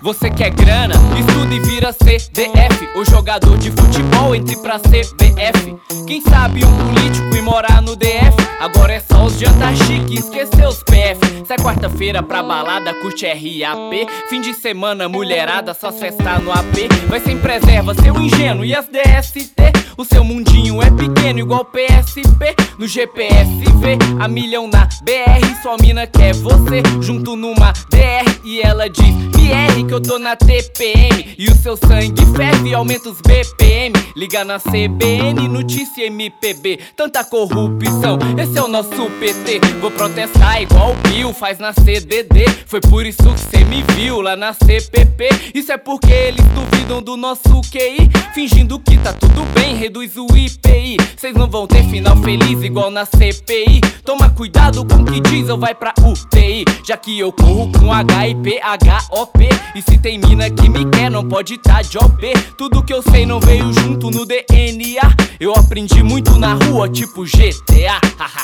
Você quer grana, estuda e vira CDF. O jogador de futebol entre pra CBF. Quem sabe um político e morar no DF. Agora é só os jantar chique, esquecer os PF. Sai quarta-feira pra balada, curte RAP. Fim de semana, mulherada, só festar no AP. Vai sem preserva, seu ingênuo e as DST. O seu mundinho é pequeno igual PSP. No GPS vê a milhão na BR. Sua mina quer você junto numa DR. E ela diz, VR que eu tô na TPM. E o seu sangue ferve e aumenta os BPM. Liga na CBN, notícia MPB. Tanta corrupção, esse é o nosso PT. Vou protestar igual o Bill faz na CDD. Foi por isso que cê me viu lá na CPP. Isso é porque eles duvidam do nosso QI. Fingindo que tá tudo bem, reduz o IPI. Cês não vão ter final feliz igual na CPI. Toma cuidado com o que diz ou vai pra UTI. Já que eu corro com HIP, HOP. E se tem mina que me quer, não pode tá de OP. Tudo que eu sei não veio junto no DNA. Eu aprendi muito na rua, tipo GTA.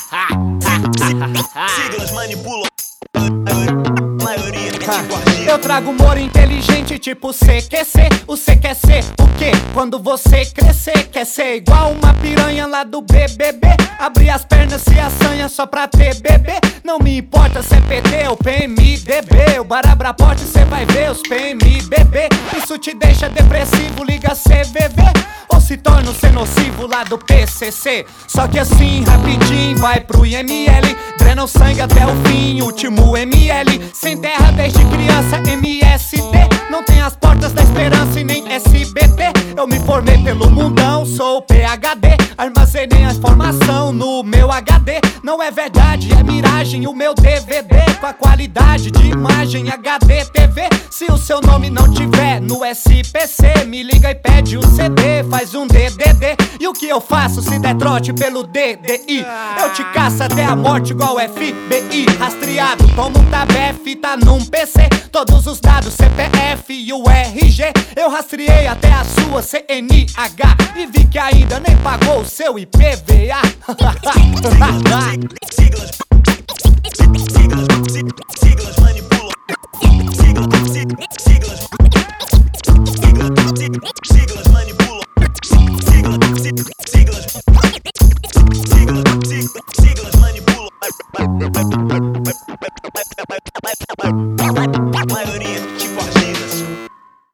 Siglas manipulam maioria. Eu trago humor inteligente tipo CQC. O C quer ser o quê? Quando você crescer, quer ser igual uma piranha lá do BBB. Abrir as pernas se assanha só pra ter bebê. Não me importa se é PT ou PMDB. O bar abre a porta e cê vai ver os PMBB. Isso te deixa depressivo, liga CVV. Ou se torna um nocivo lá do PCC. Só que assim, rapidinho, vai pro IML. Drena o sangue até o fim, último ML. Sem terra desde criança, MST. Não tem as portas da esperança e nem SBT. Eu me formei pelo mundão, sou PhD. Armazenei a informação no meu HD. Não é verdade, é miragem o meu DVD. Com a qualidade de imagem HD TV. Se o seu nome não tiver no SPC, me liga e pede o CD, faz um DDD. E o que eu faço se der trote pelo DDI? Eu te caço até a morte igual FBI. Rastreado, tomo um tabef, tá num PC. Todos os dados, CPF e o RG. Eu rastreei até a sua CNH. E vi que ainda nem pagou o seu IPVA. Siglas manipulam.